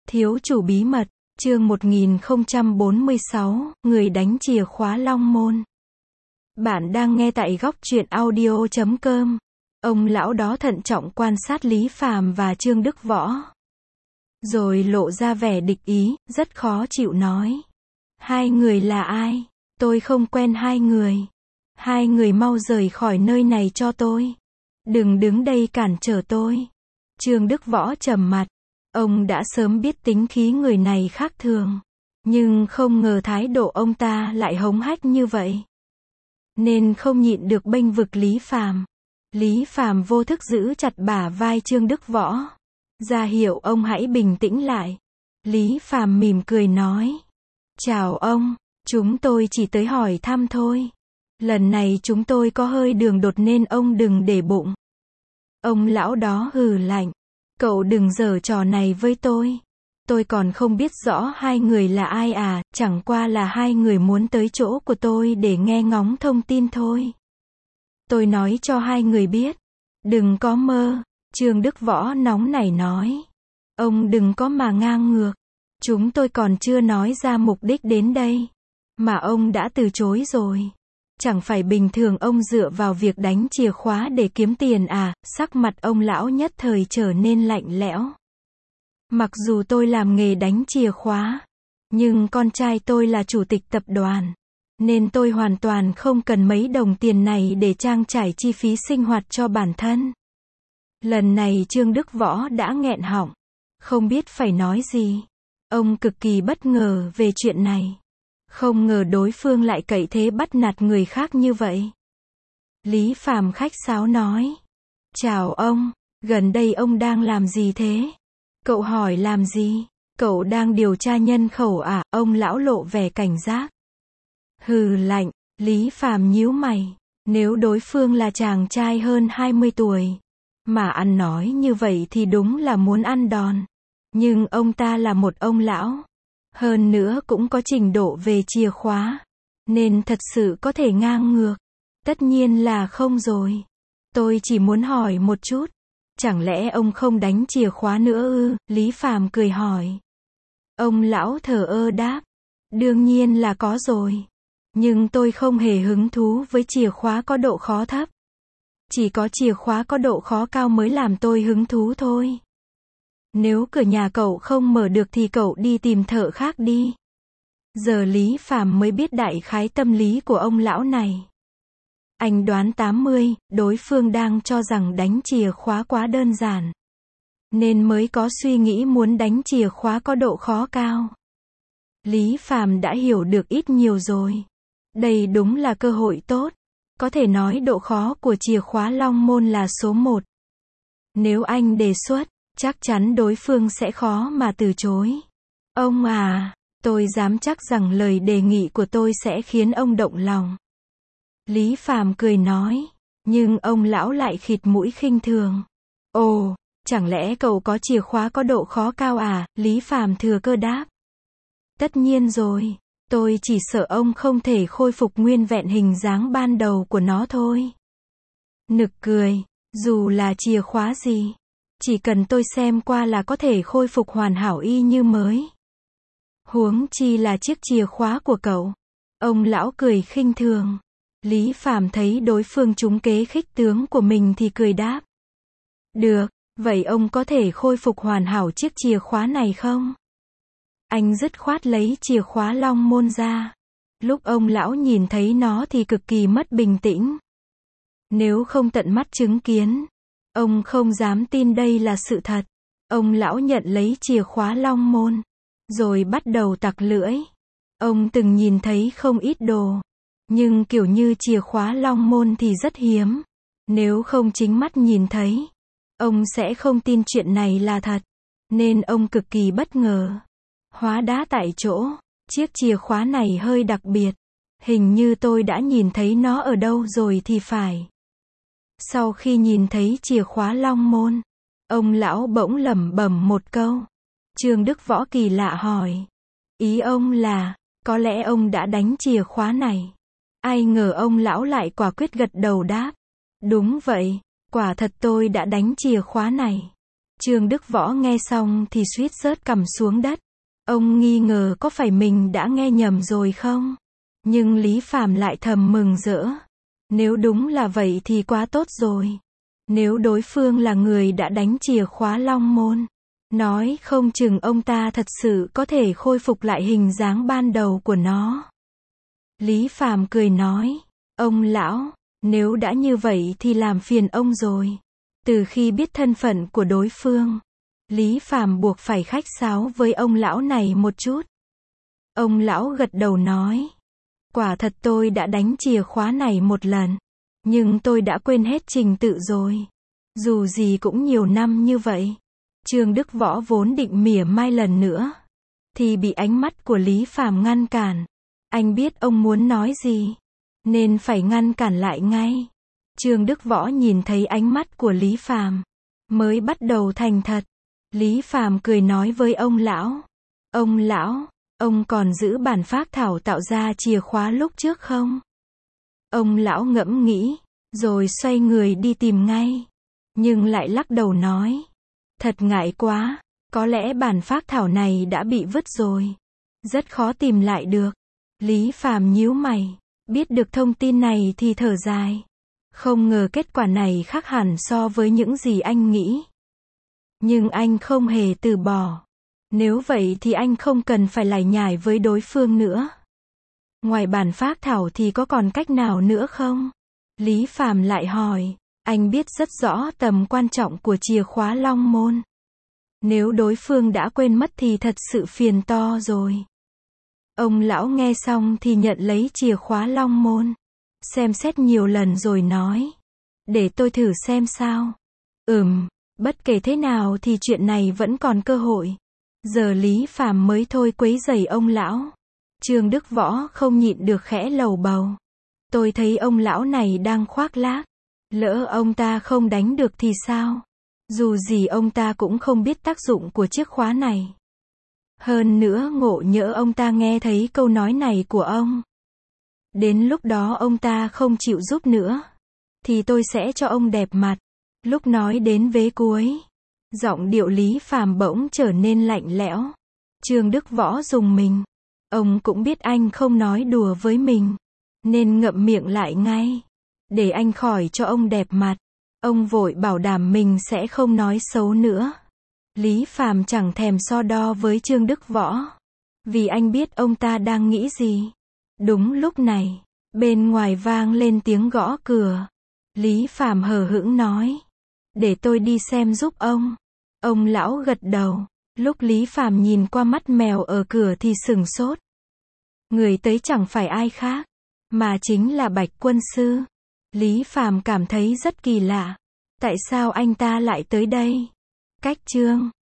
Thiếu chủ bí mật, chương 1046, người đánh chìa khóa Long Môn. Bạn đang nghe tại góc truyện audio.com. Ông lão đó thận trọng quan sát Lý Phàm và Trương Đức Võ. Rồi lộ ra vẻ địch ý, rất khó chịu nói. Hai người là ai? Tôi không quen hai người. Hai người mau rời khỏi nơi này cho tôi. Đừng đứng đây cản trở tôi. Trương Đức Võ trầm mặt. Ông đã sớm biết tính khí người này khác thường. Nhưng không ngờ thái độ ông ta lại hống hách như vậy. Nên không nhịn được bênh vực Lý Phàm. Lý Phàm vô thức giữ chặt bả vai Trương Đức Võ. Ra hiệu ông hãy bình tĩnh lại. Lý Phàm mỉm cười nói. Chào ông, chúng tôi chỉ tới hỏi thăm thôi. Lần này chúng tôi có hơi đường đột nên ông đừng để bụng. Ông lão đó hừ lạnh. Cậu đừng giở trò này với tôi. Tôi còn không biết rõ hai người là ai à, chẳng qua là hai người muốn tới chỗ của tôi để nghe ngóng thông tin thôi. Tôi nói cho hai người biết. Đừng có mơ. Trương Đức Võ nóng nảy nói. Ông đừng có mà ngang ngược. Chúng tôi còn chưa nói ra mục đích đến đây. Mà ông đã từ chối rồi. Chẳng phải bình thường ông dựa vào việc đánh chìa khóa để kiếm tiền à? Sắc mặt ông lão nhất thời trở nên lạnh lẽo. Mặc dù tôi làm nghề đánh chìa khóa, nhưng con trai tôi là chủ tịch tập đoàn, nên tôi hoàn toàn không cần mấy đồng tiền này để trang trải chi phí sinh hoạt cho bản thân. Lần này Trương Đức Võ đã nghẹn họng, không biết phải nói gì. Ông cực kỳ bất ngờ về chuyện này. Không ngờ đối phương lại cậy thế bắt nạt người khác như vậy. Lý Phàm khách sáo nói. Chào ông, gần đây ông đang làm gì thế? Cậu hỏi làm gì? Cậu đang điều tra nhân khẩu à? Ông lão lộ vẻ cảnh giác. Hừ lạnh, Lý Phàm nhíu mày. Nếu đối phương là chàng trai hơn 20 tuổi, mà ăn nói như vậy thì đúng là muốn ăn đòn. Nhưng ông ta là một ông lão. Hơn nữa cũng có trình độ về chìa khóa. Nên thật sự có thể ngang ngược. Tất nhiên là không rồi. Tôi chỉ muốn hỏi một chút. Chẳng lẽ ông không đánh chìa khóa nữa ư? Lý Phàm cười hỏi. Ông lão thờ ơ đáp. Đương nhiên là có rồi. Nhưng tôi không hề hứng thú với chìa khóa có độ khó thấp. Chỉ có chìa khóa có độ khó cao mới làm tôi hứng thú thôi. Nếu cửa nhà cậu không mở được thì cậu đi tìm thợ khác đi. Giờ Lý Phàm mới biết đại khái tâm lý của ông lão này. Anh đoán 80, đối phương đang cho rằng đánh chìa khóa quá đơn giản. Nên mới có suy nghĩ muốn đánh chìa khóa có độ khó cao. Lý Phàm đã hiểu được ít nhiều rồi. Đây đúng là cơ hội tốt. Có thể nói độ khó của chìa khóa Long Môn là số 1. Nếu anh đề xuất, chắc chắn đối phương sẽ khó mà từ chối. Ông à, tôi dám chắc rằng lời đề nghị của tôi sẽ khiến ông động lòng. Lý Phàm cười nói, nhưng ông lão lại khịt mũi khinh thường. Ồ, chẳng lẽ cậu có chìa khóa có độ khó cao à? Lý Phàm thừa cơ đáp. Tất nhiên rồi, tôi chỉ sợ ông không thể khôi phục nguyên vẹn hình dáng ban đầu của nó thôi. Nực cười, dù là chìa khóa gì, chỉ cần tôi xem qua là có thể khôi phục hoàn hảo y như mới. Huống chi là chiếc chìa khóa của cậu. Ông lão cười khinh thường. Lý Phàm thấy đối phương trúng kế khích tướng của mình thì cười đáp. Được, vậy ông có thể khôi phục hoàn hảo chiếc chìa khóa này không? Anh dứt khoát lấy chìa khóa Long Môn ra. Lúc ông lão nhìn thấy nó thì cực kỳ mất bình tĩnh. Nếu không tận mắt chứng kiến, ông không dám tin đây là sự thật. Ông lão nhận lấy chìa khóa Long Môn, rồi bắt đầu tặc lưỡi. Ông từng nhìn thấy không ít đồ. Nhưng kiểu như chìa khóa Long Môn thì rất hiếm. Nếu không chính mắt nhìn thấy, ông sẽ không tin chuyện này là thật. Nên ông cực kỳ bất ngờ. Hóa đá tại chỗ, chiếc chìa khóa này hơi đặc biệt. Hình như tôi đã nhìn thấy nó ở đâu rồi thì phải. Sau khi nhìn thấy chìa khóa Long Môn, ông lão bỗng lẩm bẩm một câu. Trương Đức Võ kỳ lạ hỏi. Ý ông là, có lẽ ông đã đánh chìa khóa này. Ai ngờ ông lão lại quả quyết gật đầu đáp. Đúng vậy, quả thật tôi đã đánh chìa khóa này. Trương Đức Võ nghe xong thì suýt rớt cằm xuống đất. Ông nghi ngờ có phải mình đã nghe nhầm rồi không? Nhưng Lý Phàm lại thầm mừng rỡ. Nếu đúng là vậy thì quá tốt rồi. Nếu đối phương là người đã đánh chìa khóa Long Môn, nói không chừng ông ta thật sự có thể khôi phục lại hình dáng ban đầu của nó. Lý Phàm cười nói, ông lão, nếu đã như vậy thì làm phiền ông rồi. Từ khi biết thân phận của đối phương, Lý Phàm buộc phải khách sáo với ông lão này một chút. Ông lão gật đầu nói, quả thật tôi đã đánh chìa khóa này một lần, nhưng tôi đã quên hết trình tự rồi. Dù gì cũng nhiều năm như vậy. Trương Đức Võ vốn định mỉa mai lần nữa, thì bị ánh mắt của Lý Phàm ngăn cản. Anh biết ông muốn nói gì, nên phải ngăn cản lại ngay. Trương Đức Võ nhìn thấy ánh mắt của Lý Phàm, mới bắt đầu thành thật. Lý Phàm cười nói với ông lão, ông còn giữ bản phác thảo tạo ra chìa khóa lúc trước không? Ông lão ngẫm nghĩ, rồi xoay người đi tìm ngay. Nhưng lại lắc đầu nói, thật ngại quá, có lẽ bản phác thảo này đã bị vứt rồi. Rất khó tìm lại được. Lý Phàm nhíu mày, biết được thông tin này thì thở dài. Không ngờ kết quả này khác hẳn so với những gì anh nghĩ. Nhưng anh không hề từ bỏ. Nếu vậy thì anh không cần phải lải nhải với đối phương nữa. Ngoài bản phác thảo thì có còn cách nào nữa không? Lý Phàm lại hỏi, anh biết rất rõ tầm quan trọng của chìa khóa Long Môn. Nếu đối phương đã quên mất thì thật sự phiền to rồi. Ông lão nghe xong thì nhận lấy chìa khóa Long Môn, xem xét nhiều lần rồi nói, để tôi thử xem sao. Bất kể thế nào thì chuyện này vẫn còn cơ hội. Giờ Lý Phàm mới thôi quấy rầy ông lão. Trương Đức Võ không nhịn được khẽ lầu bầu. Tôi thấy ông lão này đang khoác lác. Lỡ ông ta không đánh được thì sao? Dù gì ông ta cũng không biết tác dụng của chiếc khóa này. Hơn nữa ngộ nhỡ ông ta nghe thấy câu nói này của ông. Đến lúc đó ông ta không chịu giúp nữa, thì tôi sẽ cho ông đẹp mặt. Lúc nói đến vế cuối, giọng điệu Lý Phàm bỗng trở nên lạnh lẽo. Trương Đức Võ rùng mình. Ông cũng biết anh không nói đùa với mình, nên ngậm miệng lại ngay. Để anh khỏi cho ông đẹp mặt. Ông vội bảo đảm mình sẽ không nói xấu nữa. Lý Phàm chẳng thèm so đo với Trương Đức Võ, vì anh biết ông ta đang nghĩ gì. Đúng lúc này, bên ngoài vang lên tiếng gõ cửa. Lý Phàm hờ hững nói, để tôi đi xem giúp ông. Ông lão gật đầu. Lúc Lý Phàm nhìn qua mắt mèo ở cửa thì sửng sốt. Người tới chẳng phải ai khác, mà chính là Bạch Quân Sư. Lý Phàm cảm thấy rất kỳ lạ. Tại sao anh ta lại tới đây? Cách chương